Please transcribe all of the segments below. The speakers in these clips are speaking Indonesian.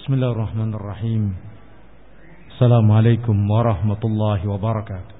Bismillahirrahmanirrahim. Assalamualaikum warahmatullahi wabarakatuh.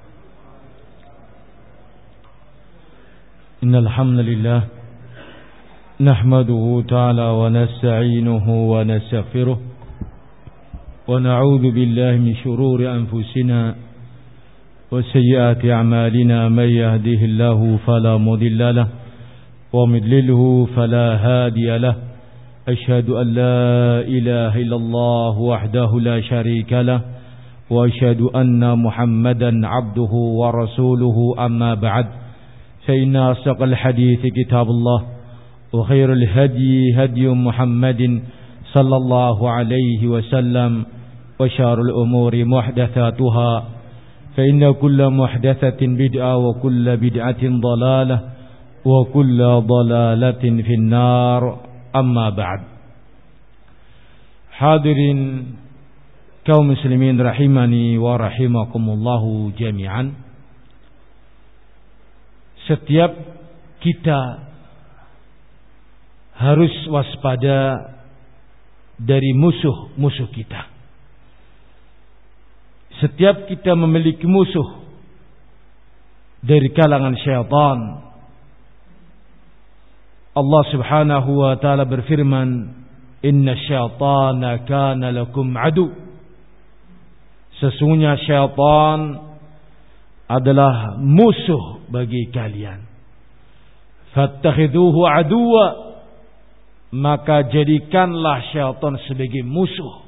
Innal hamdalillah nahmaduhu ta'ala wa nasta'inuhu wa nastaghfiruh wa na'udzu billahi min shururi anfusina wa sayyiati a'malina may yahdihillahu fala mudilla lahu wa may yudlilhu fala hadiya lahu. أشهد أن لا إله إلا الله وحده لا شريك له وأشهد أن محمدا عبده ورسوله أما بعد فإن أصدق الحديث كتاب الله وخير الهدي هدي محمد صلى الله عليه وسلم وشر الأمور محدثاتها فإن كل محدثة بدعة وكل بدعة ضلالة وكل ضلالة في النار. Amma ba'd. Hadirin kaum muslimin rahimani wa rahimakumullahu jami'an. Setiap kita harus waspada dari musuh-musuh kita. Setiap kita memiliki musuh dari kalangan syaitan. Allah subhanahu wa ta'ala berfirman, Inna syaitana kana lakum adu. Sesungguhnya syaitan adalah musuh bagi kalian. Fattakhidhuhu aduwa. Maka jadikanlah syaitan sebagai musuh.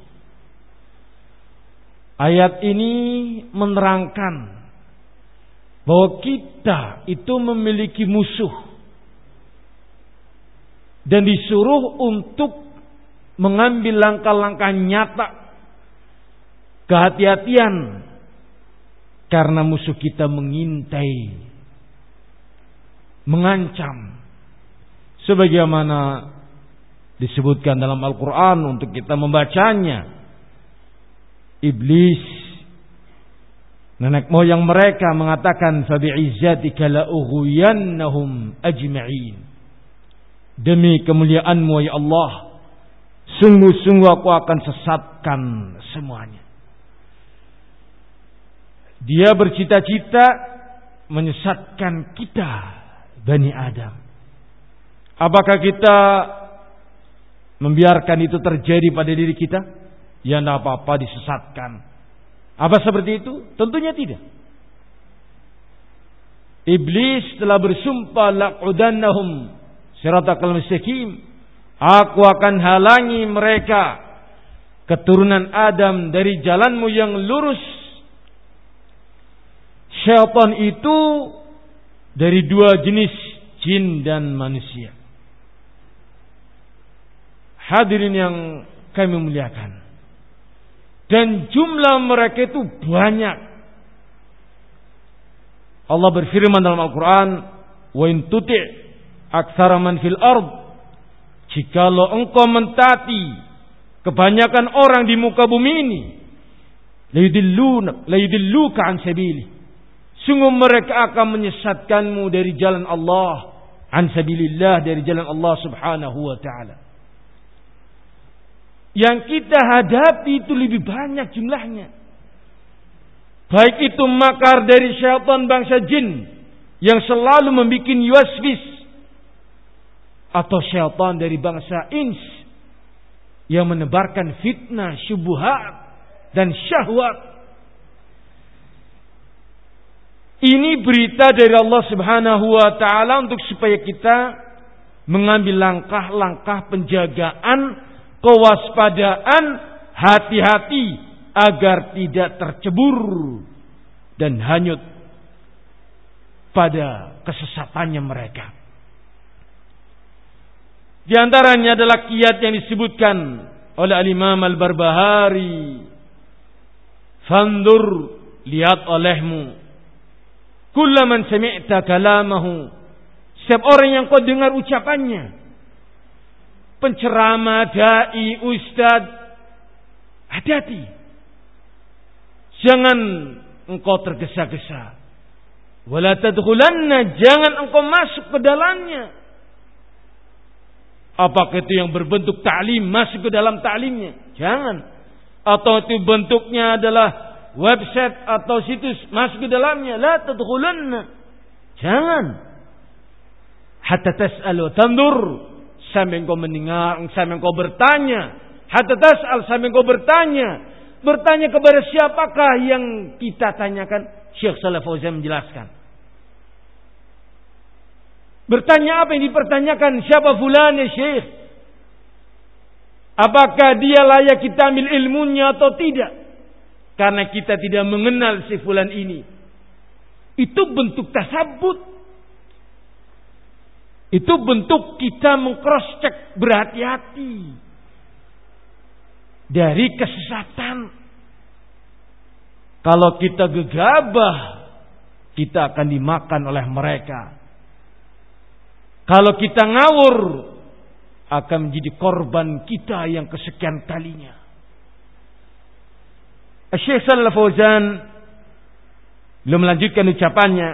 Ayat ini menerangkan bahwa kita itu memiliki musuh dan disuruh untuk mengambil langkah-langkah nyata kehati-hatian karena musuh kita mengintai, mengancam sebagaimana disebutkan dalam Al-Quran untuk kita membacanya. Iblis, nenek moyang mereka mengatakan fabi'izzatika la'ughwiyannahum ajma'in. Demi kemuliaanmu ya Allah, sungguh-sungguh aku akan sesatkan semuanya. Dia bercita-cita menyesatkan kita, Bani Adam. Apakah kita membiarkan itu terjadi pada diri kita? Ya tidak apa-apa disesatkan. Apa seperti itu? Tentunya tidak. Iblis telah bersumpah la'udannahum siratal mustaqim, aku akan halangi mereka keturunan Adam dari jalanmu yang lurus. Syaitan itu dari dua jenis, jin dan manusia. Hadirin yang kami muliakan, dan jumlah mereka itu banyak. Allah berfirman dalam Al-Quran, wa in tuti' aktsara man fil ard, jikalau engkau mentaati kebanyakan orang di muka bumi ini, la yudilluka an sabili, sungguh mereka akan menyesatkanmu dari jalan Allah, an sabilillah, dari jalan Allah subhanahu wa ta'ala. Yang kita hadapi itu lebih banyak jumlahnya, baik itu makar dari syaitan bangsa jin yang selalu membuat waswis, atau syaitan dari bangsa ins yang menebarkan fitnah, syubhat dan syahwat. Ini berita dari Allah subhanahu wa ta'ala untuk supaya kita mengambil langkah-langkah penjagaan, kewaspadaan, hati-hati agar tidak tercebur dan hanyut pada kesesatannya mereka. Di antaranya adalah qiyat yang disebutkan oleh Al-Imam Al-Barbahari. Fandur, lihat olehmu, kullaman sami'ta kalamahu, setiap orang yang kau dengar ucapannya, penceramah, dai, ustaz, hati-hati. Jangan engkau tergesa-gesa. Wala tadkhulanna, jangan engkau masuk ke dalamnya. Apakah itu yang berbentuk ta'lim, masuk ke dalam ta'limnya? Jangan. Atau itu bentuknya adalah website atau situs, masuk ke dalamnya. La tadkhulanna. Jangan. Hatta tas'al wa tandur. Sampai engkau mendengar, sampai engkau bertanya. Hatta tas'al, sampai engkau bertanya. Bertanya kepada siapakah yang kita tanyakan? Syekh Shalih Fauzan menjelaskan. Bertanya apa yang dipertanyakan? Siapa fulan ya Syekh? Apakah dia layak kita ambil ilmunya atau tidak? Karena kita tidak mengenal si fulan ini. Itu bentuk tasabbut. Itu bentuk kita meng-cross check, berhati-hati dari kesesatan. Kalau kita gegabah, kita akan dimakan oleh mereka. Kalau kita ngawur, akan menjadi korban kita yang kesekian kalinya. Syekh Shalih Fauzan belum melanjutkan ucapannya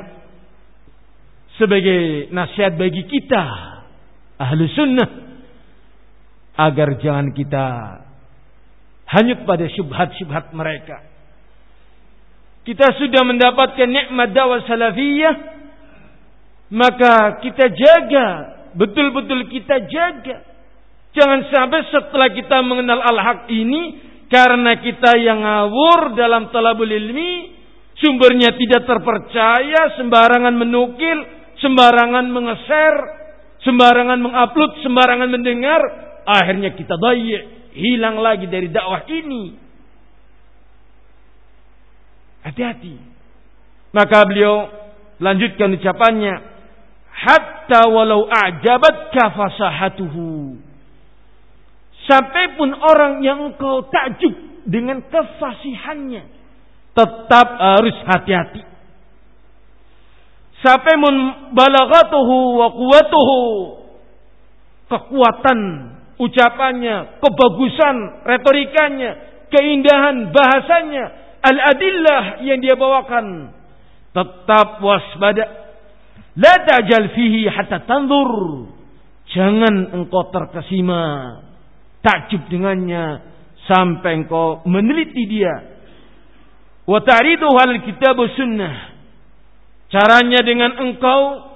sebagai nasihat bagi kita ahlu sunnah, agar jangan kita hanyut pada syubhat-syubhat mereka. Kita sudah mendapatkan nikmat dakwah salafiyah, maka kita jaga, betul-betul kita jaga. Jangan sampai setelah kita mengenal al-haq ini, karena kita yang ngawur dalam talabul ilmi, sumbernya tidak terpercaya, sembarangan menukil, sembarangan menge-share, sembarangan mengupload, sembarangan mendengar, akhirnya kita hilang lagi dari dakwah ini. Hati-hati. Maka beliau lanjutkan ucapannya, hatta walau a'jabatka fasahatuhu. Sampai pun orang yang engkau takjub dengan kefasihannya, tetap harus hati-hati. Sampai pun balaghatuhu wa quwwatuhu, kekuatan ucapannya, kebagusan retorikanya, keindahan bahasanya, al-adillah yang dia bawakan, tetap waspada. La ta'jal fihi hatta tanzur. Jangan engkau terkesima, takjub dengannya sampai engkau meneliti dia. Wa ta'riduhu al-kitab sunnah. Caranya dengan engkau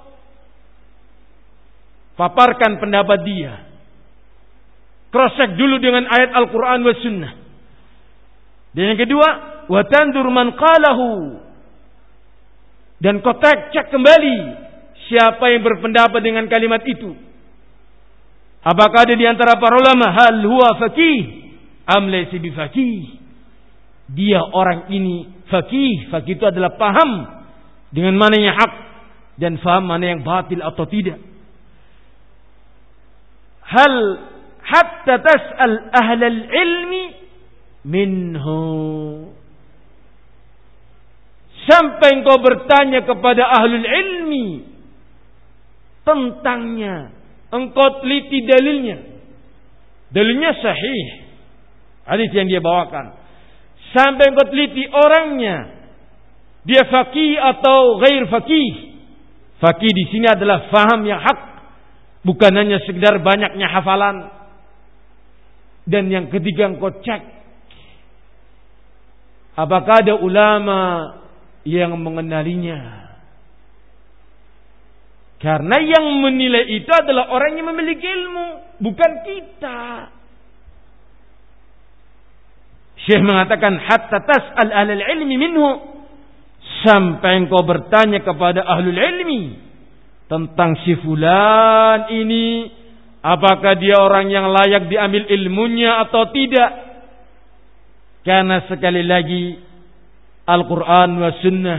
paparkan pendapat dia. Cross-check dulu dengan ayat Al-Quran wa sunnah. Dan yang kedua, wa tandur man qalahu. Dan kau cek kembali siapa yang berpendapat dengan kalimat itu. Apakah ada di antara para ulama hal huwa faqih am laysa bifaqih? Dia orang ini faqih. Faqih itu adalah paham dengan mana yang hak dan faham mana yang batil atau tidak. Hal hatta tas'al ahlal ilmi minhu. Sampai engkau bertanya kepada ahlul ilmi tentangnya. Engkau teliti dalilnya. Dalilnya sahih, hadis yang dia bawakan. Sampai engkau teliti orangnya, dia faqih atau ghair faqih. Faqih di sini adalah faham yang hak, bukan hanya sekedar banyaknya hafalan. Dan yang ketiga, engkau cek apakah ada ulama yang mengenalinya. Karena yang menilai itu adalah orang yang memiliki ilmu, bukan kita. Syekh mengatakan hatta tas'al ahlul ilmi minhu. Sampai engkau bertanya kepada ahlul ilmi tentang si fulan ini, apakah dia orang yang layak diambil ilmunya atau tidak. Karena sekali lagi Al-Quran wa sunnah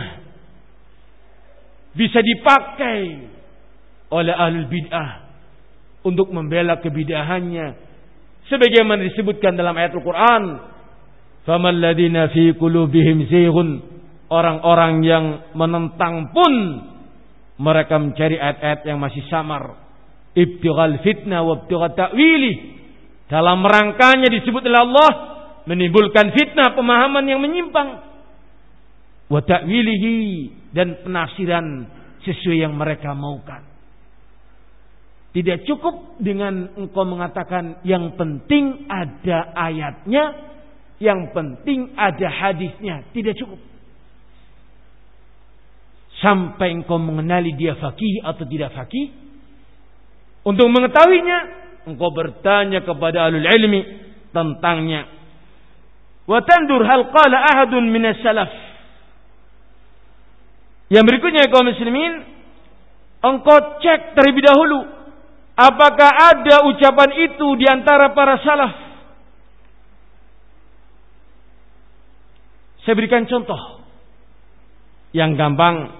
bisa dipakai oleh ahlul bid'ah untuk membela kebid'ahannya, sebagaimana disebutkan dalam ayat Al-Quran, faman ladina fi qulubihim zayghun. Orang-orang yang menentang pun mereka mencari ayat-ayat yang masih samar, ibtighal fitnah wa ibtigha ta'wilih. Dalam rangkanya disebut oleh Allah menimbulkan fitnah, pemahaman yang menyimpang, wa ta'wilihi, dan penafsiran sesuai yang mereka maukan. Tidak cukup dengan engkau mengatakan yang penting ada ayatnya, yang penting ada hadisnya. Tidak cukup. Sampai engkau mengenali dia faqih atau tidak faqih. Untuk mengetahuinya, engkau bertanya kepada ahlul ilmi tentangnya. Wa tandur hal qala ahadun minas salaf. Yang berikutnya kaum muslimin, engkau cek terlebih dahulu apakah ada ucapan itu di antara para salaf. Saya berikan contoh yang gampang.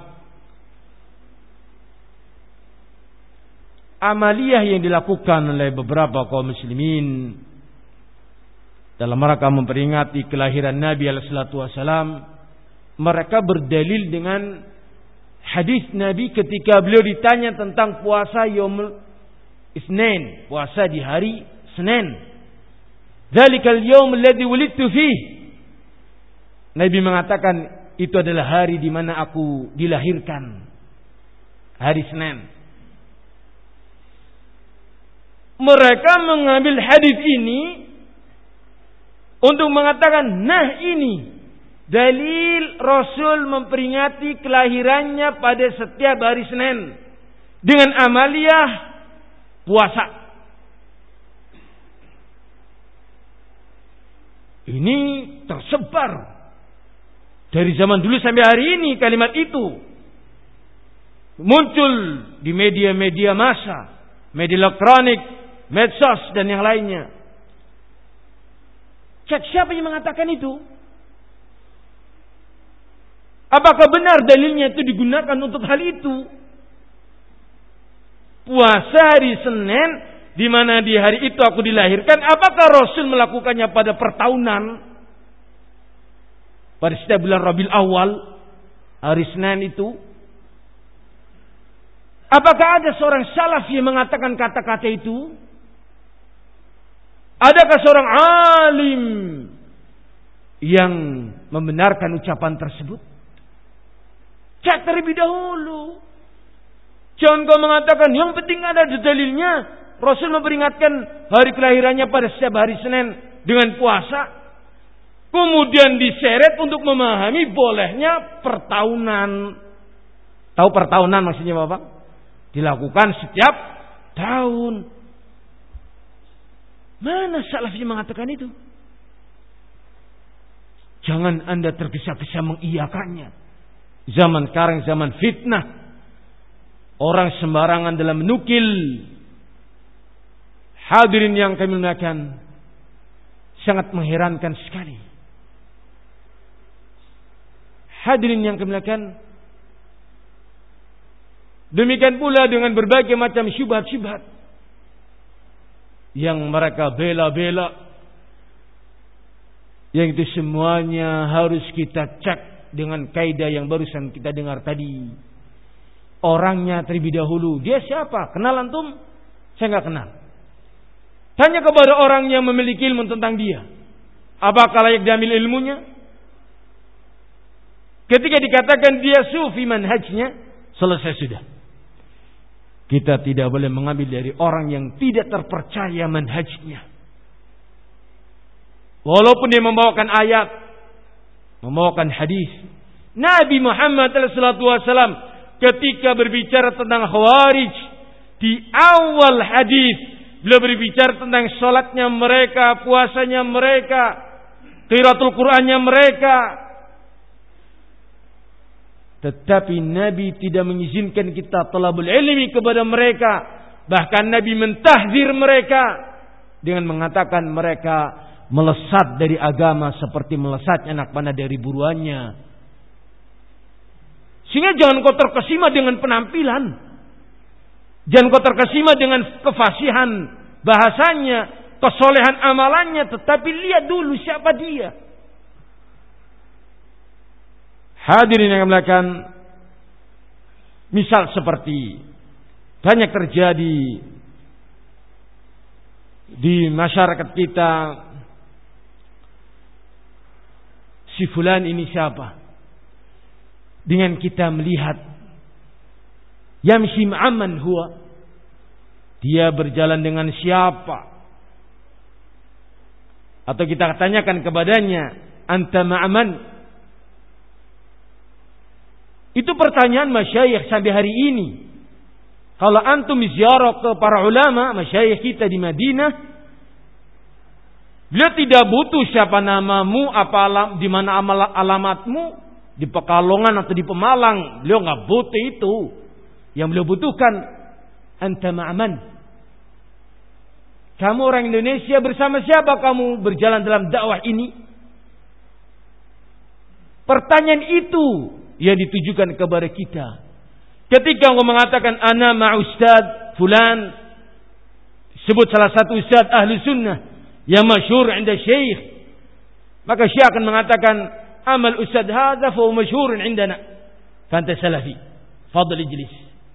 Amaliyah yang dilakukan oleh beberapa kaum muslimin dalam rangka memperingati kelahiran Nabi SAW, mereka berdalil dengan hadis Nabi ketika beliau ditanya tentang puasa Yaumul Isnin, puasa di hari Senin. Dzalikal yaum alladzi wulidtu fih. Nabi mengatakan itu adalah hari di mana aku dilahirkan. Hari Senin. Mereka mengambil hadis ini untuk mengatakan, nah ini dalil Rasul memperingati kelahirannya pada setiap hari Senin dengan amaliyah puasa. Ini tersebar dari zaman dulu sampai hari ini kalimat itu. Muncul di media-media massa, media elektronik, medsos dan yang lainnya. Cek siapa yang mengatakan itu? Apakah benar dalilnya itu digunakan untuk hal itu? Puasa hari Senin, di mana di hari itu aku dilahirkan, apakah Rasul melakukannya pada pertahunan? Pada setiap bulan Rabiul Awal, hari Senin itu? Apakah ada seorang salaf yang mengatakan kata-kata itu? Adakah seorang alim yang membenarkan ucapan tersebut? Cek terlebih dahulu. Jangan kau mengatakan yang penting ada dalilnya. Rasul memperingatkan hari kelahirannya pada setiap hari Senin dengan puasa. Kemudian diseret untuk memahami bolehnya pertahunan. Tahu pertahunan maksudnya Bapak? Dilakukan setiap tahun. Mana salaf yang mengatakan itu? Jangan Anda tergesa-gesa mengiyakannya. Zaman sekarang zaman fitnah. Orang sembarangan dalam menukil. Hadirin yang kami muliakan, sangat mengherankan sekali. Hadirin yang kami muliakan, demikian pula dengan berbagai macam syubhat-syubhat yang mereka bela-bela, yang itu semuanya harus kita cek dengan kaidah yang barusan kita dengar tadi. Orangnya terlebih dahulu, dia siapa? Kenal antum? Saya nggak kenal. Tanya kepada orang yang memiliki ilmu tentang dia, apakah layak diambil ilmunya? Ketika dikatakan dia sufi manhajnya, selesai sudah. Kita tidak boleh mengambil dari orang yang tidak terpercaya manhajnya. Walaupun dia membawakan ayat, membawakan hadis. Nabi Muhammad SAW ketika berbicara tentang Khawarij, di awal hadis beliau berbicara tentang salatnya mereka, puasanya mereka, qiraatul Qur'annya mereka. Tetapi Nabi tidak mengizinkan kita talabul ilmi kepada mereka. Bahkan Nabi mentahzir mereka dengan mengatakan mereka melesat dari agama seperti melesatnya anak panah dari buruannya. Sehingga jangan kau terkesima dengan penampilan. Jangan kau terkesima dengan kefasihan bahasanya, kesolehan amalannya. Tetapi lihat dulu siapa dia. Hadirin yang dimuliakan, misal seperti banyak terjadi di masyarakat kita, si fulan ini siapa? Dengan kita melihat yamshi ma'amman huwa, Dia berjalan dengan siapa? Atau kita tanyakan kepadanya, anta ma'aman? Itu pertanyaan masyayikh sampai hari ini. Kalau antum ziarah ke para ulama, masyayikh kita di Madinah, beliau tidak butuh siapa namamu, di mana alamatmu, di Pekalongan atau di Pemalang. Beliau nggak butuh itu. Yang beliau butuhkan, anta ma'aman? Kamu orang Indonesia, bersama siapa kamu berjalan dalam dakwah ini? Pertanyaan itu yang ditujukan kepada kita. Ketika engkau mengatakan ana ma'ustad fulan, sebut salah satu ustaz ahli sunnah yang masyhur inda syekh, maka syekh akan mengatakan amal ustaz hadza fa huwa masyhurun indana fa anta salafi fadl ijlis.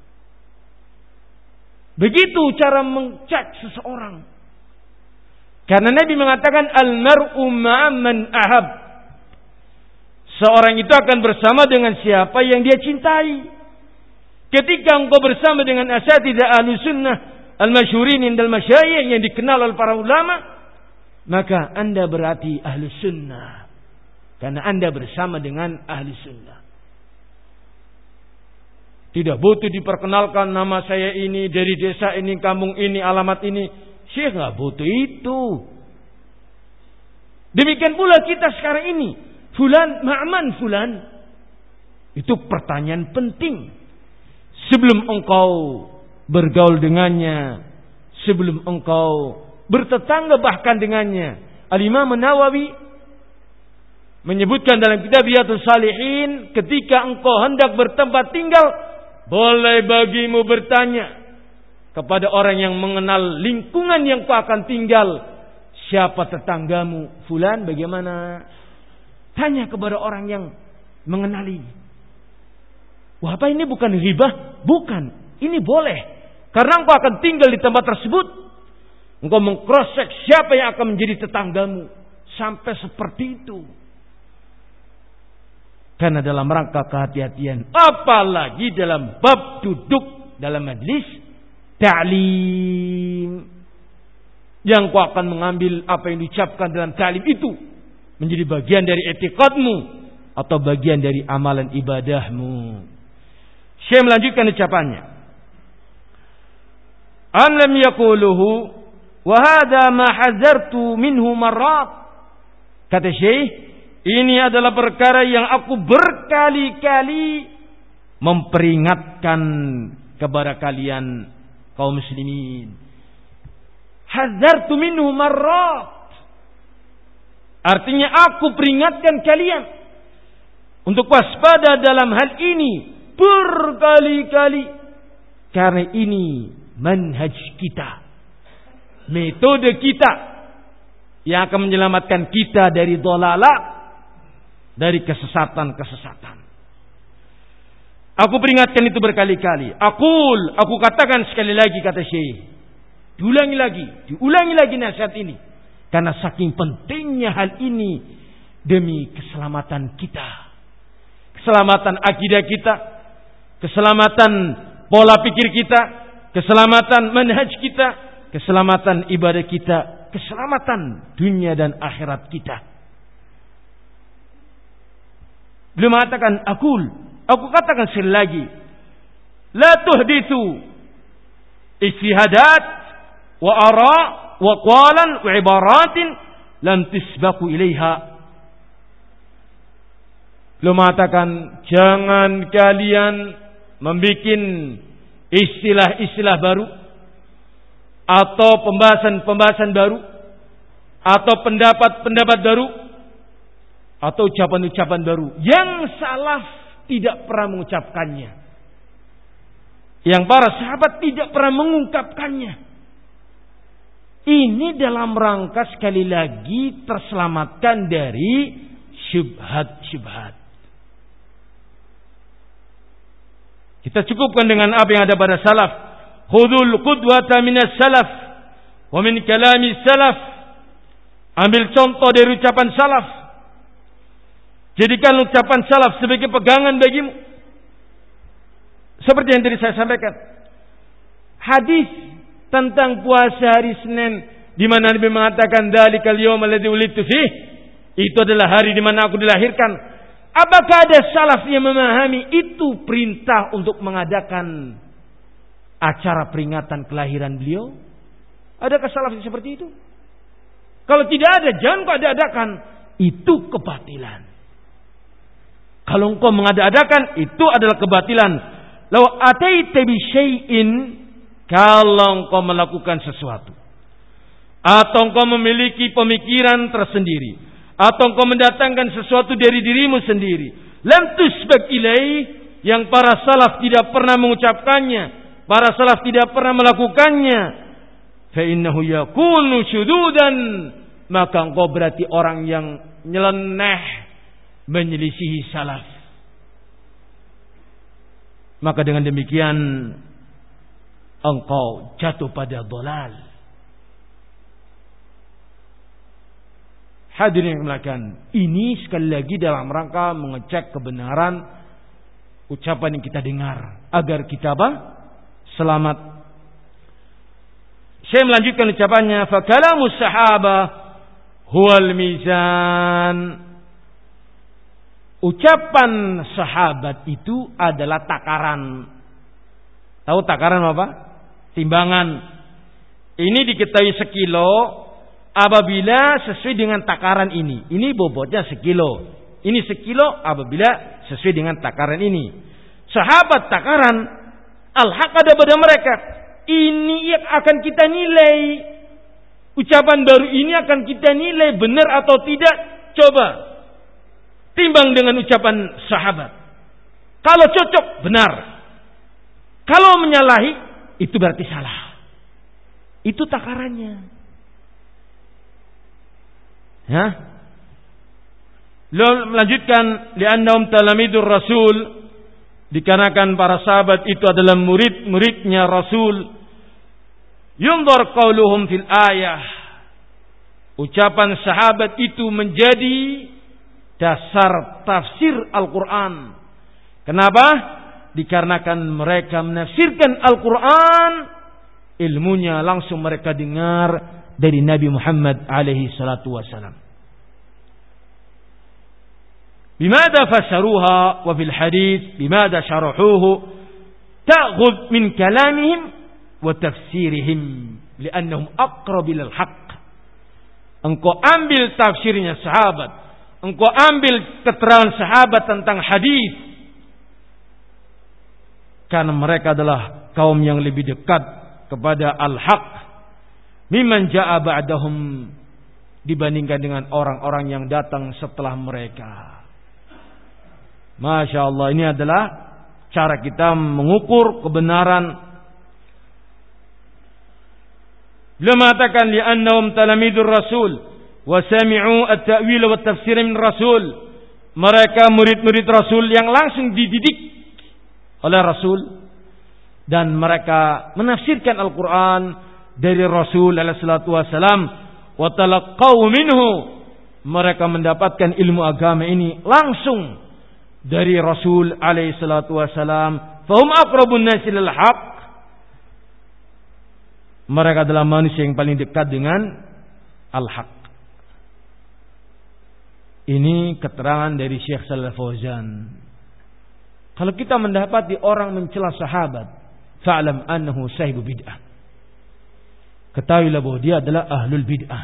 Begitu cara mencak seseorang. Karena Nabi mengatakan al-mar'u ma'amman ahab. Seorang itu akan bersama dengan siapa yang dia cintai. Ketika engkau bersama dengan asatidzah ahli sunnah al-masyhurin indal masyayikh yang dikenal oleh para ulama, maka anda berarti ahli sunnah. Karena anda bersama dengan ahli sunnah. Tidak butuh diperkenalkan nama saya ini, dari desa ini, kampung ini, alamat ini. Syekh nggak butuh itu. Demikian pula kita sekarang ini. Fulan, ma'aman fulan. Itu pertanyaan penting. Sebelum engkau bergaul dengannya, sebelum engkau bertetangga bahkan dengannya. Al-Imam Nawawi menyebutkan dalam kitab Riyadhus Shalihin, ketika engkau hendak bertempat tinggal, boleh bagimu bertanya kepada orang yang mengenal lingkungan yang kau akan tinggal. Siapa tetanggamu? Fulan bagaimana? Tanya kepada orang yang mengenali. Wah, apa ini bukan ghibah? Bukan. Ini boleh. Karena engkau akan tinggal di tempat tersebut. Engkau meng-cross-check siapa yang akan menjadi tetanggamu. Sampai seperti itu. Karena dalam rangka kehati-hatian. Apalagi dalam bab duduk dalam majlis ta'lim. Yang kau akan mengambil apa yang diucapkan dalam ta'lim itu menjadi bagian dari etikadmu atau bagian dari amalan ibadahmu. Syekh melanjutkan ucapannya. An lam yaquluhu wa hadha ma hazartu minhu marrat. Kata Syekh, ini adalah perkara yang aku berkali-kali memperingatkan kepada kalian kaum muslimin. Hazartu minhu marrat. Artinya aku peringatkan kalian untuk waspada dalam hal ini berkali-kali. Karena ini manhaj kita, metode kita yang akan menyelamatkan kita dari dhalalah, dari kesesatan-kesesatan. Aku peringatkan itu berkali-kali. Aku katakan sekali lagi, kata Syekh. Diulangi lagi nasihat ini. Karena saking pentingnya hal ini demi keselamatan kita. Keselamatan akidah kita, keselamatan pola pikir kita, keselamatan manhaj kita, keselamatan ibadah kita, keselamatan dunia dan akhirat kita. Beliau mengatakan, aku katakan sekali lagi, la tuhditsu ijtihadat wa ara wa qalan wa ibaratin lam tisbaqu ilaiha. Beliau mengatakan, jangan kalian membuat istilah-istilah baru atau pembahasan-pembahasan baru atau pendapat-pendapat baru atau ucapan-ucapan baru yang salaf tidak pernah mengucapkannya, yang para sahabat tidak pernah mengungkapkannya. Ini dalam rangka sekali lagi terselamatkan dari syubhat-syubhat. Kita cukupkan dengan apa yang ada pada salaf. Khudul qudwata minas salaf wa min kalami salaf. Ambil contoh dari ucapan salaf. Jadikan ucapan salaf sebagai pegangan bagimu. Seperti yang tadi saya sampaikan. Hadis tentang puasa hari Senin di mana Nabi mengatakan dzalikal yaumul ladzi wulidtu fih, itu adalah hari di mana aku dilahirkan. Apakah ada salaf yang memahami itu perintah untuk mengadakan acara peringatan kelahiran beliau? Adakah salaf seperti itu? Kalau tidak ada, jangan kau adakan. Itu kebatilan. Kalau engkau mengada-adakan, itu adalah kebatilan. Law ataita bi syai'in, kalau engkau melakukan sesuatu, atau engkau memiliki pemikiran tersendiri, atau engkau mendatangkan sesuatu dari dirimu sendiri, lam tusbaq ilaih, yang para salaf tidak pernah mengucapkannya, para salaf tidak pernah melakukannya, fa innahu yakunu syududan, maka engkau berarti orang yang nyeleneh, menyelisihi salaf. Maka dengan demikian engkau jatuh pada dhalal. Hadirin yang dimuliakan, ini sekali lagi dalam rangka mengecek kebenaran ucapan yang kita dengar agar kita selamat. Saya melanjutkan ucapannya, fa kalamus sahabah huwal mizan. Ucapan sahabat itu adalah takaran. Tahu takaran apa? Timbangan. Ini diketahui sekilo apabila sesuai dengan takaran ini. Ini bobotnya sekilo. Ini sekilo apabila sesuai dengan takaran ini. Sahabat takaran al-haq ada pada mereka. Ini yang akan kita nilai. Ucapan baru ini akan kita nilai benar atau tidak. Coba timbang dengan ucapan sahabat. Kalau cocok, benar. Kalau menyalahi, itu berarti salah. Itu takarannya. Ya. Lalu melanjutkan, li'annahum talamidur rasul, dikarenakan para sahabat itu adalah murid-muridnya Rasul. Yunzar qauluhum fil ayah. Ucapan sahabat itu menjadi dasar tafsir Al-Quran. Kenapa? Dikarenakan mereka menafsirkan Al-Quran, ilmunya langsung mereka dengar dari Nabi Muhammad alaihi salatu wassalam. Bimada fasaruha wa fil hadith bimada syarahuhu ta'khudh min kalamihim wa tafsirihim li'annahum aqrab ila al-haqq. Engkau ambil tafsirnya sahabat, engkau ambil keterangan sahabat tentang hadis, karena mereka adalah kaum yang lebih dekat kepada al-haq mimman ja'a ba'dahum, dibandingkan dengan orang-orang yang datang setelah mereka. Masya Allah, ini adalah cara kita mengukur kebenaran. Beliau mengatakan li'annahum talamidur rasul wa sami'u at-ta'wil wa tafsir min rasul. Mereka murid-murid Rasul yang langsung dididik oleh Rasul, dan mereka menafsirkan Al-Quran dari Rasul alaihi salatu wasalam, wa talaqqau minhu, mereka mendapatkan ilmu agama ini langsung dari Rasul alaihi salatu wasalam. Fahum aqrabun nasi lil haqq, mereka adalah manusia yang paling dekat dengan al-haq. Ini keterangan dari Syekh Shalal Fauzan. Kalau kita mendapati orang mencela sahabat, fa'lam annahu sahibu bid'ah, ketahuilah bahwa dia adalah ahlul bid'ah.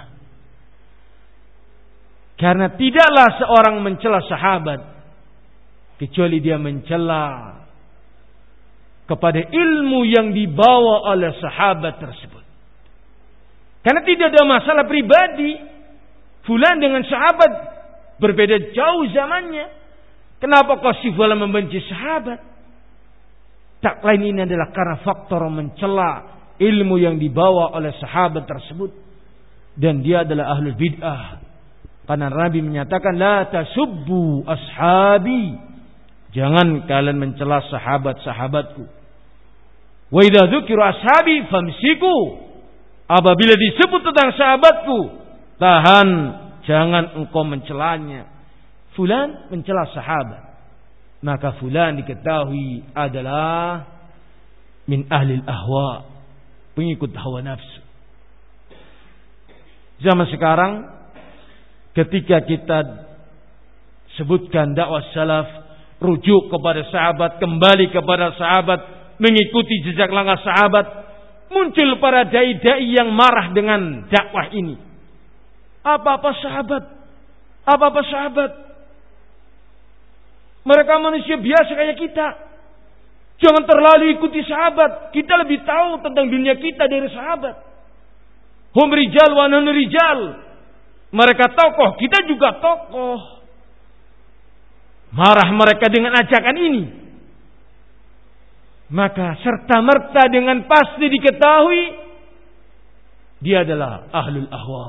Karena tidaklah seorang mencela sahabat kecuali dia mencela kepada ilmu yang dibawa oleh sahabat tersebut. Karena tidak ada masalah pribadi. Fulan dengan sahabat berbeda jauh zamannya. Kenapa kau si fulan membenci sahabat? Tak lain ini adalah karena faktor mencela ilmu yang dibawa oleh sahabat tersebut. Dan dia adalah ahlul bid'ah. Karena Nabi menyatakan, la tasubbu ashabi, jangan kalian mencela sahabat-sahabatku. Wa idza dzukiru ashabi famsiku, apabila disebut tentang sahabatku, tahan, jangan engkau mencelanya. Fulan mencela sahabat, maka fulan diketahui adalah min ahlil ahwa, pengikut hawa nafsu. Zaman sekarang ketika kita sebutkan dakwah salaf, rujuk kepada sahabat, kembali kepada sahabat, mengikuti jejak langkah sahabat, muncul para dai-dai yang marah dengan dakwah ini. Apa-apa sahabat? Apa-apa sahabat? Mereka manusia biasa kayak kita. Jangan terlalu ikuti sahabat. Kita lebih tahu tentang dunia kita dari sahabat. Hum rijal wa nahnu rijal. Mereka tokoh, kita juga tokoh. Marah mereka dengan ajakan ini. Maka serta-merta dengan pasti diketahui dia adalah ahlul ahwa.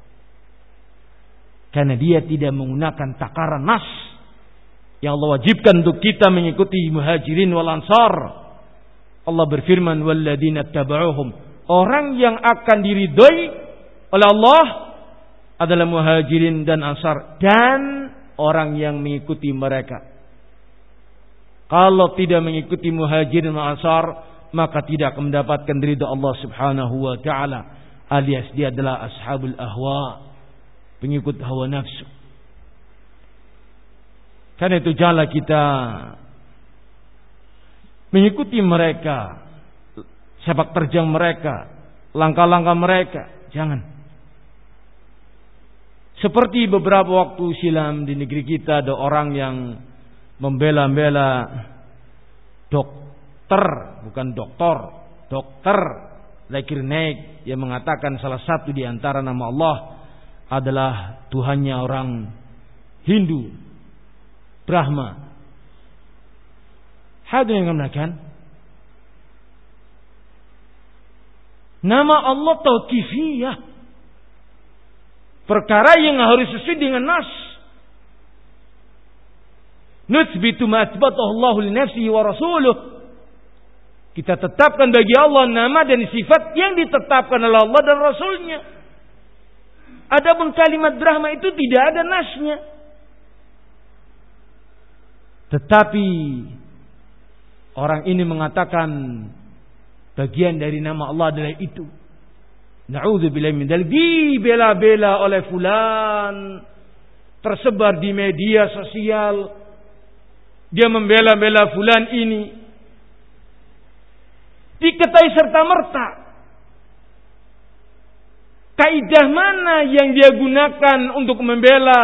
Karena dia tidak menggunakan takaran nas yang Allah wajibkan untuk kita mengikuti muhajirin wal ansar. Allah berfirman, walladzina tabauhum, orang yang akan diridhoi oleh Allah adalah muhajirin dan ansar, dan orang yang mengikuti mereka. Kalau tidak mengikuti muhajirin dan ansar, maka tidak akan mendapatkan ridha Allah Subhanahu wa taala, alias dia adalah ashabul ahwa, pengikut hawa nafsu. Karena itu janganlah kita mengikuti mereka, sepak terjang mereka, langkah-langkah mereka. Jangan. Seperti beberapa waktu silam di negeri kita ada orang yang membela-bela dokter, bukan doktor, dokter Zakir Naik, yang mengatakan salah satu di antara nama Allah adalah Tuhannya orang Hindu, Brahma. Hadirin yang dimuliakan, nama Allah tauqifiyah, perkara yang harus sesuai dengan nas. Nutsbitu ma athbatahu Allah li nafsihi wa rasuluh. Kita tetapkan bagi Allah nama dan sifat yang ditetapkan oleh Allah dan Rasulnya. Adapun kalimat Brahma itu tidak ada nasnya. Tetapi orang ini mengatakan bagian dari nama Allah adalah itu. Na'udzubillahi min dzalik. Dibela-bela oleh fulan, tersebar di media sosial. Dia membela-bela fulan ini. Diketahui serta-merta. Kaidah mana yang dia gunakan untuk membela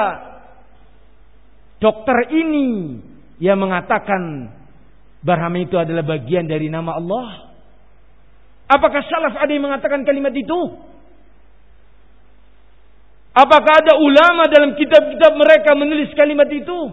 dokter ini yang mengatakan Brahma itu adalah bagian dari nama Allah? Apakah salaf ada yang mengatakan kalimat itu? Apakah ada ulama dalam kitab-kitab mereka menulis kalimat itu?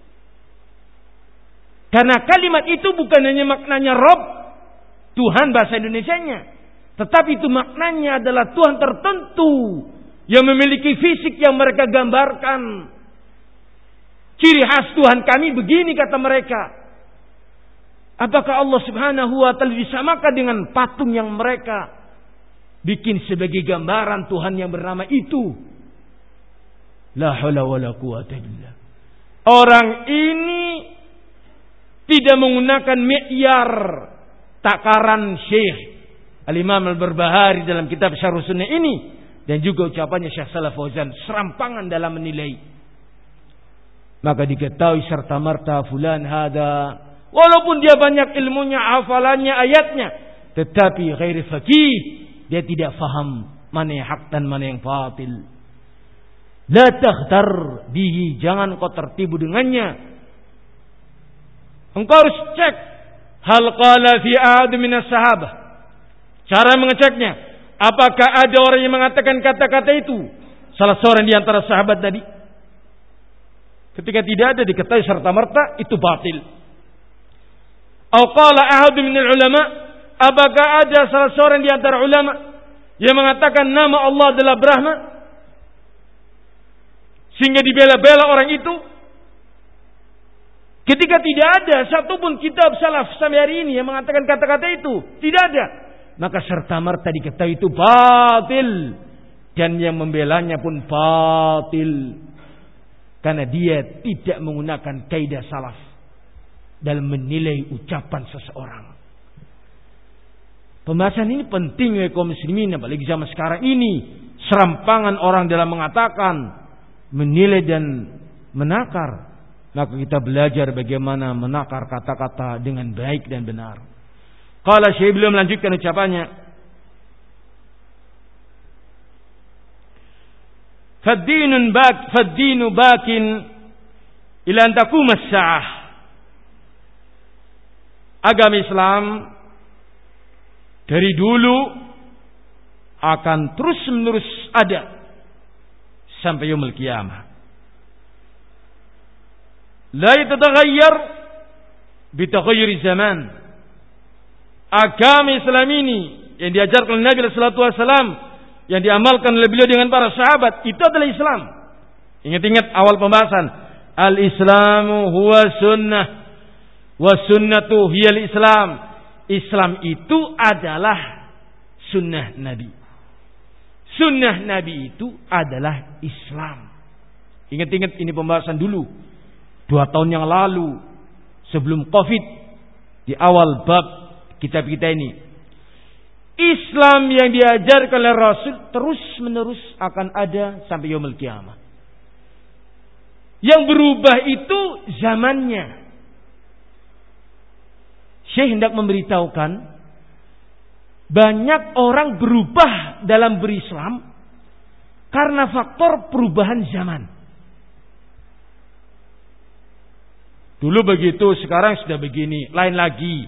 Karena kalimat itu bukan hanya maknanya Rabb, Tuhan bahasa Indonesianya, tetapi itu maknanya adalah Tuhan tertentu yang memiliki fisik yang mereka gambarkan. Ciri khas Tuhan kami begini, kata mereka. Apakah Allah Subhanahu wa ta'ala disamakan dengan patung yang mereka bikin sebagai gambaran Tuhan yang bernama itu? La haula wala quwwata billah. Orang ini tidak menggunakan mi'yar takaran Syekh Al-Imam Al-Barbahari dalam kitab Syarh Sunnah ini, dan juga ucapannya Syekh Shalih Fauzan, serampangan dalam menilai. Maka diketahui serta merta fulan hada, walaupun dia banyak ilmunya, hafalannya, ayatnya, tetapi ghairi faqih, dia tidak faham mana yang hak dan mana yang batil. La takhtar bihi, jangan kau tertibu dengannya. Engkau harus cek hal qala fi ahad minas sahabah. Cara mengeceknya, apakah ada orang yang mengatakan kata-kata itu salah seorang di antara sahabat tadi? Ketika tidak ada, diketahui serta-merta itu batil. Au qala ahad minal ulama, apakah ada salah seorang di antara ulama yang mengatakan nama Allah adalah Brahma sehingga dibela-bela orang itu? Ketika tidak ada satupun kitab salaf sampai hari ini yang mengatakan kata-kata itu, tidak ada, maka serta-merta diketahui itu batil, dan yang membelanya pun batil, karena dia tidak menggunakan kaidah salaf dalam menilai ucapan seseorang. Pembahasan ini penting ya kaum muslimin, apalagi zaman sekarang ini. Serampangan orang dalam mengatakan, menilai dan menakar. Maka kita belajar bagaimana menakar kata-kata dengan baik dan benar. Qala Syekh beliau melanjutkan ucapannya. Faddinu bakin ila an taqum as-sa'ah. Agama Islam dari dulu akan terus-menerus ada sampai yaumul qiyamah. La yatataghayyar bi taghayyur zaman. Agama Islam ini yang diajarkan oleh Nabi sallallahu alaihi wasallam, yang diamalkan oleh beliau dengan para sahabat, itu adalah Islam. Ingat-ingat awal pembahasan, al-Islamu huwa sunnah wa sunnatu hiyal Islam. Islam itu adalah sunnah Nabi. Sunnah Nabi itu adalah Islam. Ingat-ingat ini pembahasan dulu 2 tahun yang lalu sebelum Covid, di awal bab kitab kita ini. Islam yang diajarkan oleh Rasul terus menerus akan ada sampai yaumul qiyamah. Yang berubah itu zamannya. Syekh hendak memberitahukan banyak orang berubah dalam berislam karena faktor perubahan zaman. Dulu begitu, sekarang sudah begini, lain lagi.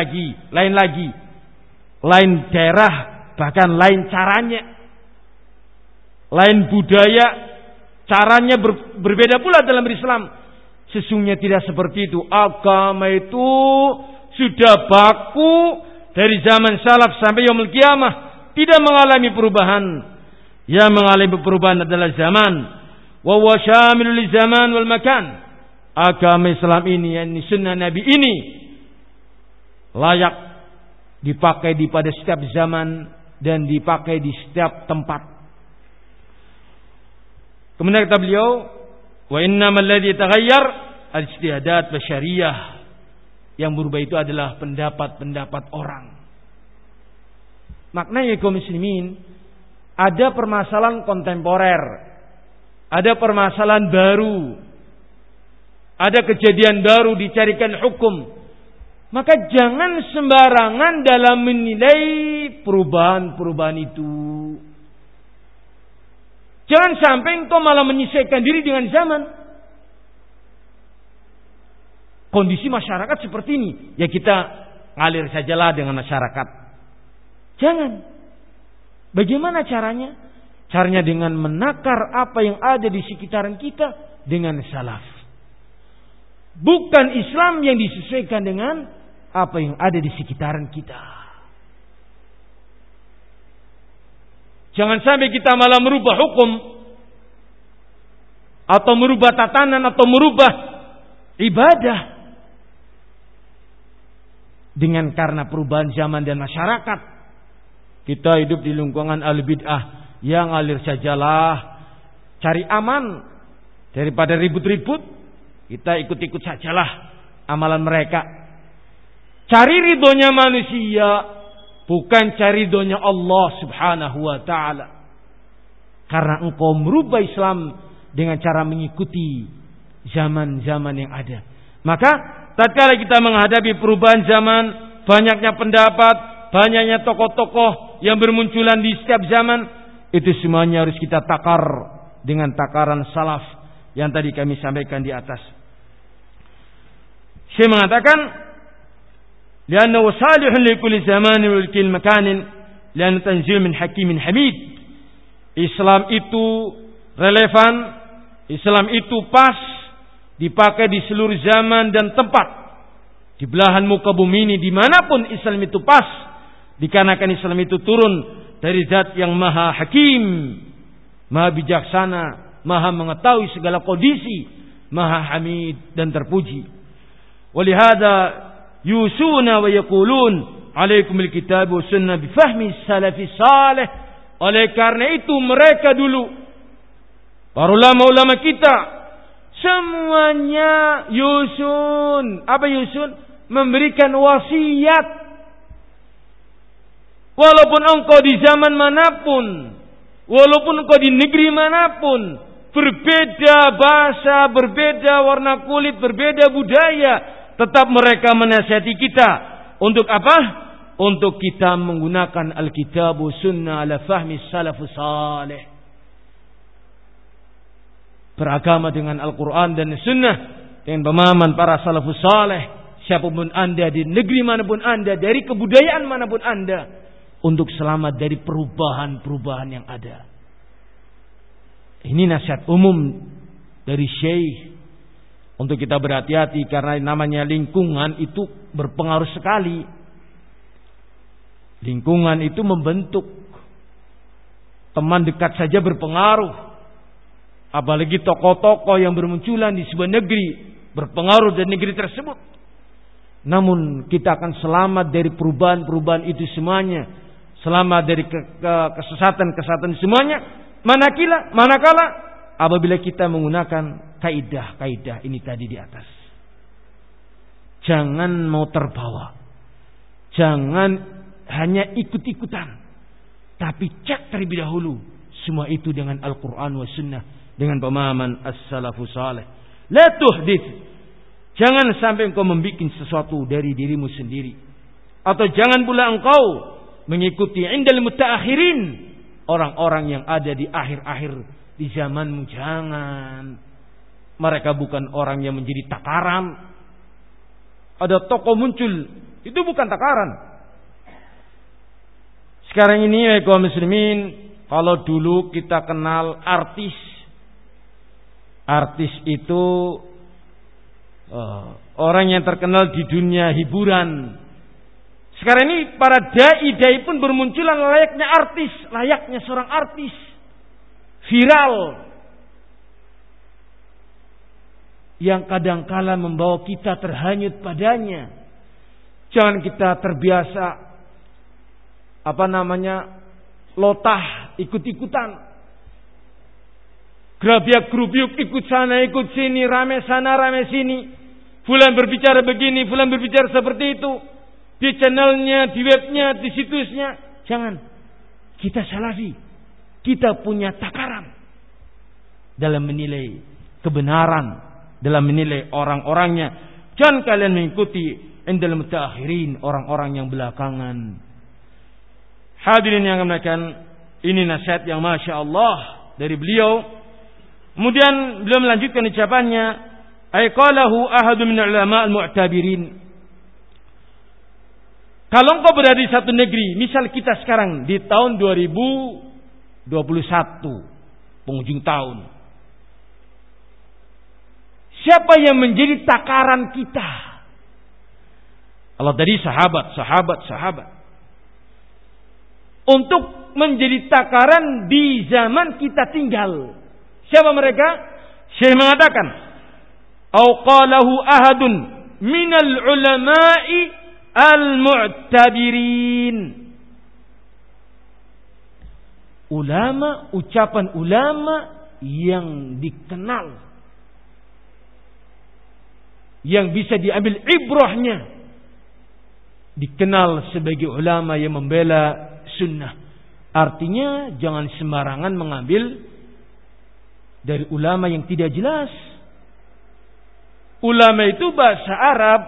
Lain daerah, bahkan lain caranya. Lain budaya, caranya berbeda pula dalam berislam. Sesungguhnya tidak seperti itu. Agama itu sudah baku dari zaman salaf sampai yaumul qiyamah, tidak mengalami perubahan. Yang mengalami perubahan adalah zaman. Wa huwa syamilul zaman wal makan. Agama Islam ini, yakni sunnah Nabi ini, layak dipakai pada setiap zaman dan dipakai di setiap tempat. Kemudian kata beliau, wa innamal ladzi taghayyar al-ijtihadat basyariyah. Yang berubah itu adalah pendapat-pendapat orang. Maknanya kaum muslimin, ada permasalahan kontemporer, ada permasalahan baru, ada kejadian baru dicarikan hukum. Maka jangan sembarangan dalam menilai perubahan-perubahan itu. Jangan sampai engkau malah menyesuaikan diri dengan zaman. Kondisi masyarakat seperti ini, ya kita ngalir sajalah dengan masyarakat. Jangan. Bagaimana caranya? Caranya dengan menakar apa yang ada di sekitaran kita dengan salaf. Bukan Islam yang disesuaikan dengan apa yang ada di sekitaran kita. Jangan sampai kita malah merubah hukum, atau merubah tatanan, atau merubah ibadah dengan karena perubahan zaman dan masyarakat. Kita hidup di lingkungan al-bid'ah, yang alir sajalah, cari aman daripada ribut-ribut. Kita ikut-ikut sajalah amalan mereka. Cari ridhonya manusia, bukan cari ridhonya Allah subhanahu wa ta'ala. Karena engkau merubah Islam dengan cara mengikuti zaman-zaman yang ada. Maka tatkala kita menghadapi perubahan zaman, banyaknya pendapat, banyaknya tokoh-tokoh yang bermunculan di setiap zaman, itu semuanya harus kita takar dengan takaran salaf yang tadi kami sampaikan di atas. Syekh mengatakan, "Li'annahu salihun li kulli zamanin wa kulli makanin, li'annahu tanzil min hakimin hamid." Islam itu relevan, Islam itu pas dipakai di seluruh zaman dan tempat. Di belahan muka bumi ini, dimanapun Islam itu pas, dikarenakan Islam itu turun dari zat yang maha hakim, maha bijaksana, maha mengetahui segala kondisi, maha hamid dan terpuji. Walihada yusuna wa yaqulun alaikumul kitab wa sunnah bifahmi salafi salih. Oleh karena itu mereka dulu, para ulama-ulama kita, semuanya yusun. Apa yusun? Memberikan wasiat Walaupun engkau di zaman manapun, walaupun engkau di negeri manapun, berbeda bahasa, berbeda warna kulit, berbeda budaya, tetap mereka menasihati kita. Untuk apa? Untuk kita menggunakan Alkitab Sunnah ala fahmi salafus salih. Beragama dengan Al-Quran dan Sunnah, dengan pemahaman para salafus salih. Siapapun Anda, di negeri manapun Anda, dari kebudayaan manapun Anda, untuk selamat dari perubahan-perubahan yang ada. Ini nasihat umum dari Syekh untuk kita berhati-hati, karena namanya lingkungan itu berpengaruh sekali. Lingkungan itu membentuk. Teman dekat saja berpengaruh. Apalagi tokoh-tokoh yang bermunculan di sebuah negeri berpengaruh dari negeri tersebut. Namun kita akan selamat dari perubahan-perubahan itu semuanya, selamat dari kesesatan-kesesatan semuanya, manakala apabila kita menggunakan kaidah-kaidah ini tadi di atas. Jangan mau terbawa, jangan hanya ikut-ikutan, tapi cek terlebih dahulu semua itu dengan Al-Quran wa Sunnah, dengan pemahaman as-salafus salih. La tuhdits, jangan sampai engkau membuat sesuatu dari dirimu sendiri, atau jangan pula engkau mengikuti indal mutaakhirin, orang-orang yang ada di akhir-akhir di zamanmu. Jangan. Mereka bukan orang yang menjadi takaran. Ada tokoh muncul, itu bukan takaran. Sekarang ini ya kaum muslimin, kalau dulu kita kenal artis. Artis itu orang yang terkenal di dunia hiburan. Sekarang ini para dai pun bermunculan layaknya artis, layaknya seorang artis. Viral. Yang kadangkala membawa kita terhanyut padanya. Jangan kita terbiasa lotah, ikut-ikutan. Grabiak-grubiuk, ikut sana, ikut sini, rame sana, rame sini. Fulan berbicara begini, fulan berbicara seperti itu. Di channelnya, di webnya, di situsnya. Jangan. Kita salafi. Kita punya takaran dalam menilai kebenaran, dalam menilai orang-orangnya. Jangan kalian mengikuti indal mutaakhirin, orang-orang yang belakangan. Hadirin yang akan, ini nasihat yang Masya Allah dari beliau. Kemudian beliau melanjutkan ucapannya, aiqalahu ahadu min ulama al-mu'tabirin. Kalau engkau berada di satu negeri, misal kita sekarang di tahun 2021, penghujung tahun, siapa yang menjadi takaran kita? Allah tadi sahabat. Untuk menjadi takaran di zaman kita tinggal. Siapa mereka? Syekh mengatakan, au qalahu ahadun minal ulama'i al-mu'tabirin. Ulama, ucapan ulama yang dikenal, yang bisa diambil ibrahnya, dikenal sebagai ulama yang membela sunnah. Artinya jangan sembarangan mengambil dari ulama yang tidak jelas. Ulama itu bahasa Arab,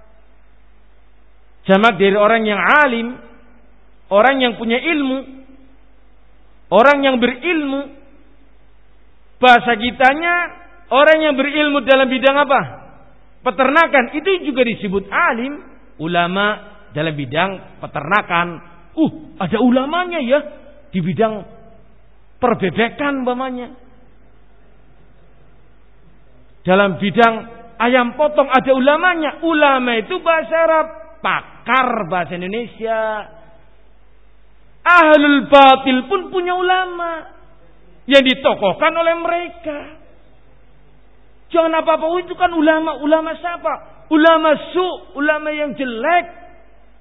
jamak dari orang yang alim, orang yang punya ilmu, orang yang berilmu. Bahasa kitanya orang yang berilmu dalam bidang apa? Peternakan. Itu juga disebut alim. Ulama dalam bidang peternakan. Ada ulamanya ya di bidang perbebekan umpamanya. Dalam bidang ayam potong ada ulamanya. Ulama itu bahasa Arab, pakar bahasa Indonesia. Ahlul batil pun punya ulama yang ditokohkan oleh mereka. Jangan apa-apa itu kan ulama. Ulama siapa? Ulama ulama yang jelek.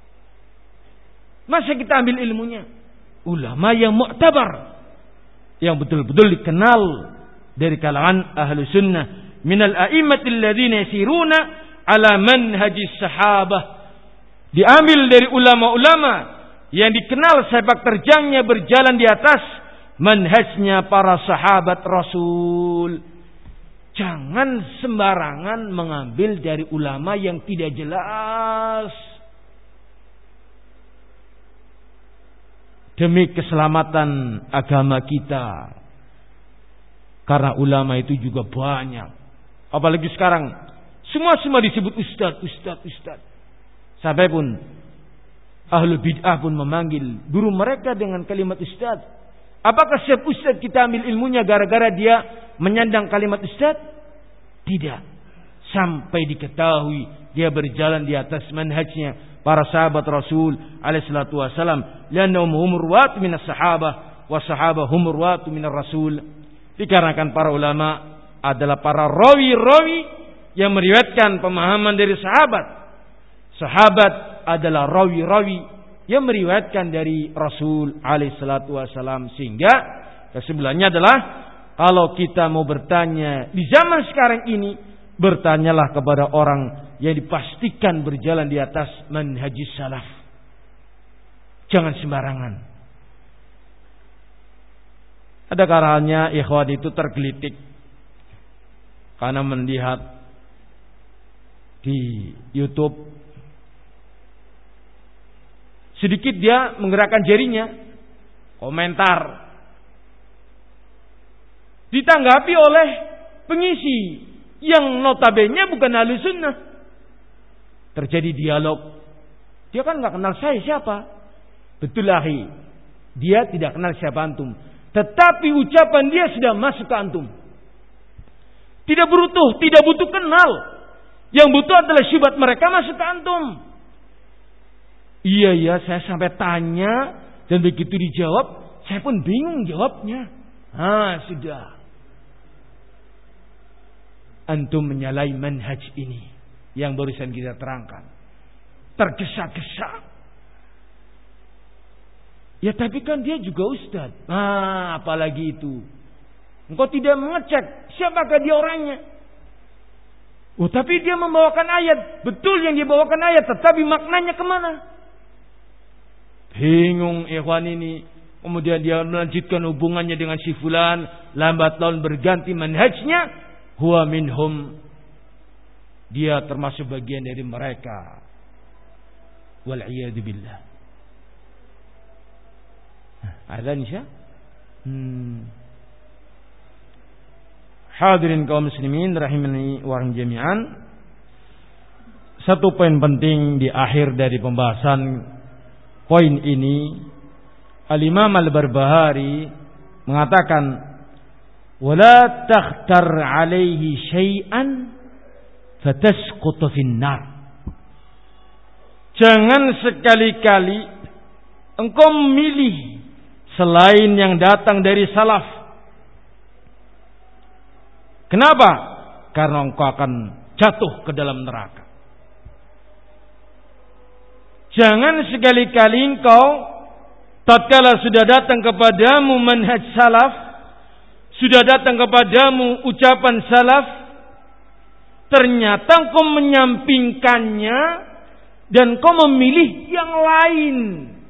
Masa kita ambil ilmunya? Ulama yang mu'tabar, yang betul-betul dikenal dari kalangan ahlu sunnah. Minal a'immatil ladzina yasiruna ala manhajis sahabah. Diambil dari ulama-ulama yang dikenal sepak terjangnya berjalan di atas manhajnya para sahabat Rasul. Jangan sembarangan mengambil dari ulama yang tidak jelas. Demi keselamatan agama kita. Karena ulama itu juga banyak. Apalagi sekarang semua disebut ustaz. Sampai pun ahlul bid'ah pun memanggil guru mereka dengan kalimat ustaz. Apakah setiap ustaz kita ambil ilmunya gara-gara dia menyandang kalimat ustaz? Tidak. Sampai diketahui dia berjalan di atas manhajnya para sahabat Rasul alaihi salatu wasalam. Liannahum humur ruwat minas sahabah wa sahabah humur ruwat minar rasul. Dikarenakan para ulama adalah para rawi-rawi yang meriwayatkan pemahaman dari sahabat. Sahabat adalah rawi-rawi yang meriwayatkan dari Rasul alaihi salatu wasalam. Sehingga kesimpulannya adalah kalau kita mau bertanya di zaman sekarang ini, bertanyalah kepada orang yang dipastikan berjalan di atas manhajis salaf. Jangan sembarangan. Ada kalanya ikhwan itu tergelitik karena melihat di YouTube sedikit dia menggerakkan jarinya, komentar, ditanggapi oleh pengisi yang notabene bukan ahli sunnah. Terjadi dialog. Dia kan nggak kenal saya siapa. Betul ahi, dia tidak kenal siapa antum. Tetapi ucapan dia sudah masuk ke antum. Tidak butuh kenal. Yang butuh adalah syubhat mereka masuk ke antum. Iya, saya sampai tanya dan begitu dijawab, saya pun bingung jawabnya. Sudah. Antum menyalahi manhaj ini yang barusan kita terangkan. Tergesa-gesa. Ya tapi kan dia juga ustaz. Apalagi itu. Engkau tidak mengecek siapakah dia orangnya. Tapi dia membawakan ayat. Betul yang dia bawakan ayat, tetapi maknanya kemana? Bingung ikhwan ini. Kemudian dia melanjutkan hubungannya dengan si fulan. Lambat laun berganti manhajnya. Huwa minhum. Dia termasuk bagian dari mereka. Wal'iyadu billah. Azan Isya. Hadirin kaum muslimin rahimani wa rahim jami'an. Satu poin penting di akhir dari pembahasan poin ini, Al-Imam Al-Barbahari mengatakan, "Wala takhtar 'alaihi syai'an fatasqutu finnar." Jangan sekali-kali engkau memilih selain yang datang dari salaf. Kenapa? Karena engkau akan jatuh ke dalam neraka. Jangan sekali-kali engkau tatkala sudah datang kepadamu manhaj salaf, sudah datang kepadamu ucapan salaf, ternyata engkau menyampingkannya dan engkau memilih yang lain.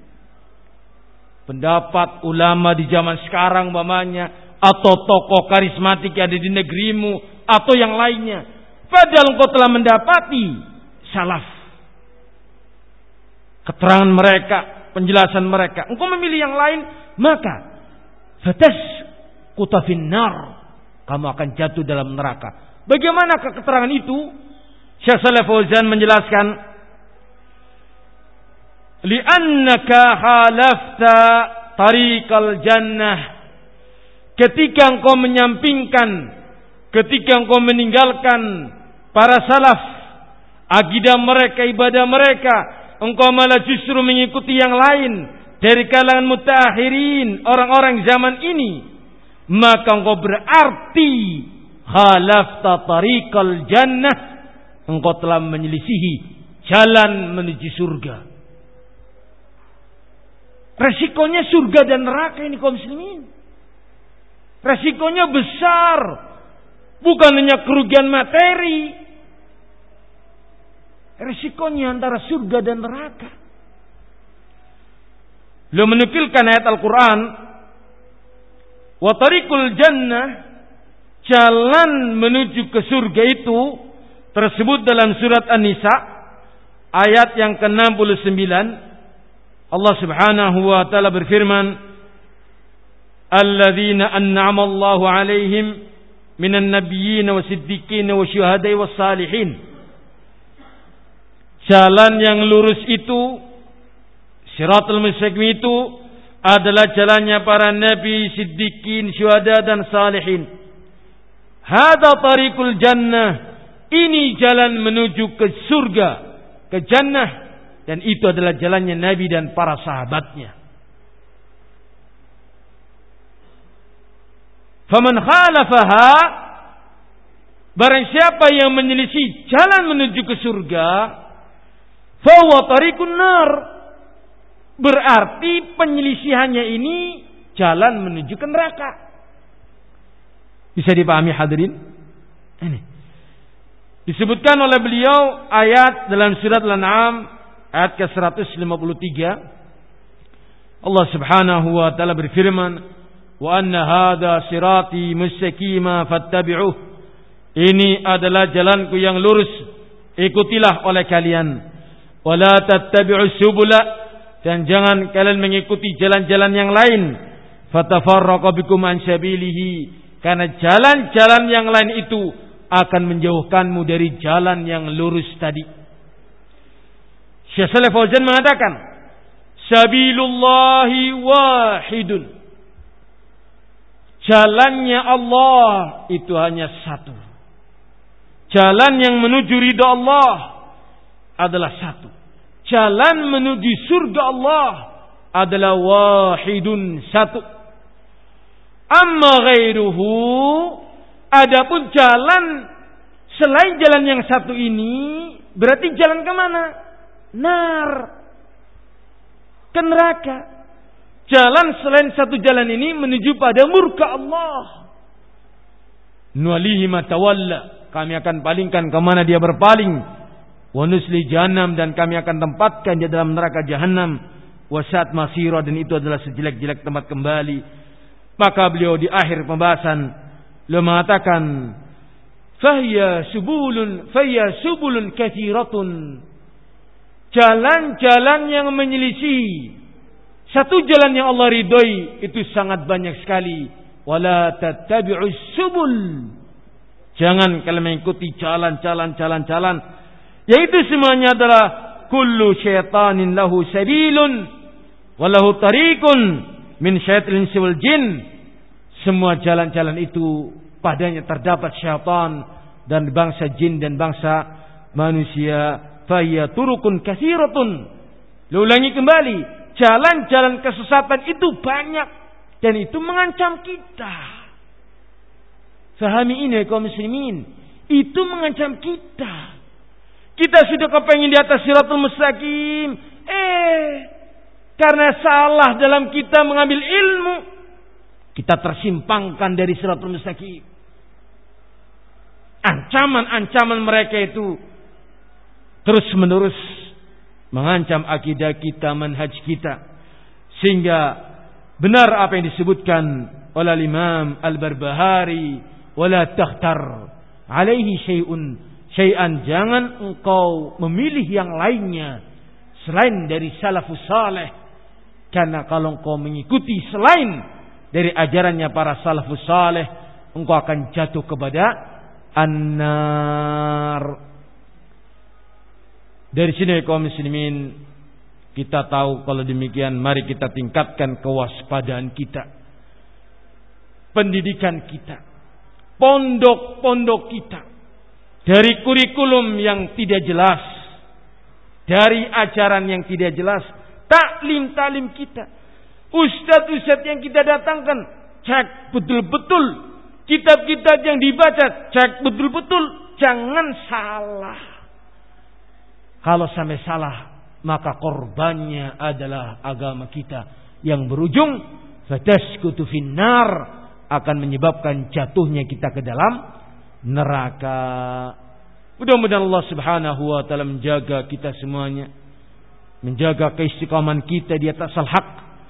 Pendapat ulama di zaman sekarang umpamanya, atau tokoh karismatik yang ada di negerimu, atau yang lainnya. Padahal engkau telah mendapati salaf, keterangan mereka, penjelasan mereka. Engkau memilih yang lain, maka fatasqutu finnar, kamu akan jatuh dalam neraka. Bagaimana keterangan itu? Syekh Shalih Fauzan menjelaskan, li'annaka khalafta tariqal jannah. Ketika engkau menyampingkan, ketika engkau meninggalkan para salaf, akidah mereka, ibadah mereka, engkau malah justru mengikuti yang lain dari kalangan mutaakhirin, orang-orang zaman ini, maka engkau berarti khalafta tariqal jannah, engkau telah menyelisihi jalan menuju surga. Resikonya surga dan neraka ini kaum muslimin. Resikonya besar. Bukan hanya kerugian materi. Resikonya antara surga dan neraka. Beliau menukilkan ayat Al-Quran, wa tariqul jannah, jalan menuju ke surga itu tersebut dalam surat An-Nisa ayat yang ke-69. Allah Subhanahu wa taala berfirman, alladzina an'ama Allahu 'alaihim minan nabiyyin wasiddiqin wasyuhada'i wassalihin. Jalan yang lurus itu, Shiratal Mustaqim itu adalah jalannya para nabi, siddiqin, syuhada dan salihin. Hada tariqul jannah. Ini jalan menuju ke surga, ke jannah, dan itu adalah jalannya nabi dan para sahabatnya. Faman khalafaha, barang siapa yang menyelisih jalan menuju ke surga, fahuwa tariqun nar. Berarti penyelisihannya ini jalan menuju ke neraka. Bisa dipahami hadirin? Ini disebutkan oleh beliau ayat dalam surat Al-An'am ayat ke-153. Allah Subhanahu wa taala berfirman, wa anna hadza sirati mustaqima fattabi'uh. Ini adalah jalanku yang lurus, ikutilah oleh kalian. Wala tattabi'us subula, dan jangan kalian mengikuti jalan-jalan yang lain. Fatafarraqa bikum an sabilihi, karena jalan-jalan yang lain itu akan menjauhkanmu dari jalan yang lurus tadi. Syekh Shalih Fauzan mengatakan, sabilullahi wahidun. Jalannya Allah itu hanya satu. Jalan yang menuju ridha Allah adalah satu. Jalan menuju surga Allah adalah wahidun, satu. Amma ghairuhu, adapun jalan selain jalan yang satu ini, berarti jalan kemana? Nar, ke neraka. Jalan selain satu jalan ini menuju pada murka Allah. Nualihi ma tawalla, kami akan palingkan kemana dia berpaling. Wa nusli jahannam, dan kami akan tempatkan dia dalam neraka jahannam. Wa sa'at masira, dan itu adalah sejelek-jelek tempat kembali. Maka beliau di akhir pembahasan beliau mengatakan, fahya subulun kathiratun. Jalan-jalan yang menyelisih satu jalan yang Allah ridhoi itu sangat banyak sekali. Wala tattabi'us subul, jangan kalian mengikuti jalan-jalan, yaitu semuanya adalah kullu syaitanin lahu sabilun walahu tariqun min syaitil insi wal jin. Semua jalan-jalan itu padanya terdapat syaitan dan bangsa jin dan bangsa manusia. Faya turukun katsiratun. Ulangi kembali, jalan-jalan kesesatan itu banyak dan itu mengancam kita. Fahami ini kaum muslimin, itu mengancam kita. Kita sudah kepengen di atas Shiratal Mustaqim, karena salah dalam kita mengambil ilmu, kita tersimpangkan dari Shiratal Mustaqim. Ancaman-ancaman mereka itu terus menerus mengancam akidah kita, manhaj kita, sehingga benar apa yang disebutkan oleh Imam Al-Barbahari, wala takhtar alaihi syai'an, jangan engkau memilih yang lainnya selain dari salafus saleh, karena kalau engkau mengikuti selain dari ajarannya para salafus saleh, engkau akan jatuh kepada an-nar. Dari sini kaum muslimin, kita tahu kalau demikian mari kita tingkatkan kewaspadaan kita, pendidikan kita, pondok-pondok kita, dari kurikulum yang tidak jelas, dari ajaran yang tidak jelas, taklim-taklim kita, ustadz-ustadz yang kita datangkan, cek betul-betul kitab-kitab yang dibaca, cek betul-betul, jangan salah. Kalau sampai salah, maka korbannya adalah agama kita yang berujung fataskutu finnar, akan menyebabkan jatuhnya kita ke dalam neraka. Mudah-mudahan Allah Subhanahu wa taala menjaga kita semuanya, menjaga keistiqaman kita di atas al-haq,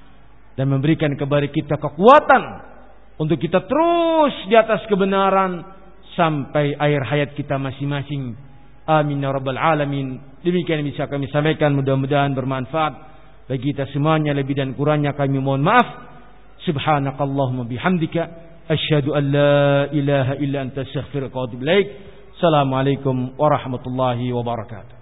dan memberikan kepada kita kekuatan untuk kita terus di atas kebenaran sampai akhir hayat kita masing-masing. Amin ya rabbal alamin. Demikian yang bisa kami sampaikan, mudah-mudahan bermanfaat bagi kita semuanya. Lebih dan kurangnya kami mohon maaf. Subhanakallahumma bihamdika asyhadu an la ilaha illa anta astaghfiruka wa atubu ilaik. Assalamualaikum warahmatullahi wabarakatuh.